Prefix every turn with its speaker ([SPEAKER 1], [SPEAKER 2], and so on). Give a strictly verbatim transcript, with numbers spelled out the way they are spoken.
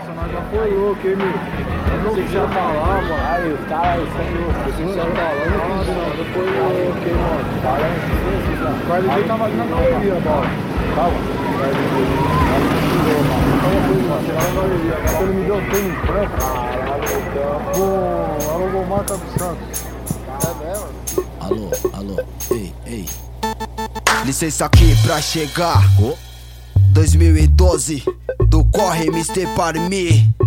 [SPEAKER 1] Nossa, nós já foi louco, hein, meu? Eu não sei que já falar, mano. Aí, os caras aí são loucos. Você já falando, nossa, não foi louco, hein, mano. Falando, o guarda dele tava ali na galeria, bola. Tava? O guarda dele. Tava coisa, mano. Chegava na galeria. Agora ele me deu um tênis branco. Caralho, então. Alô, vou marcar pro Santos. É mesmo?
[SPEAKER 2] Alô, alô, ei, ei. Licença aqui pra chegar. dois mil e doze, do corre mister Parmi.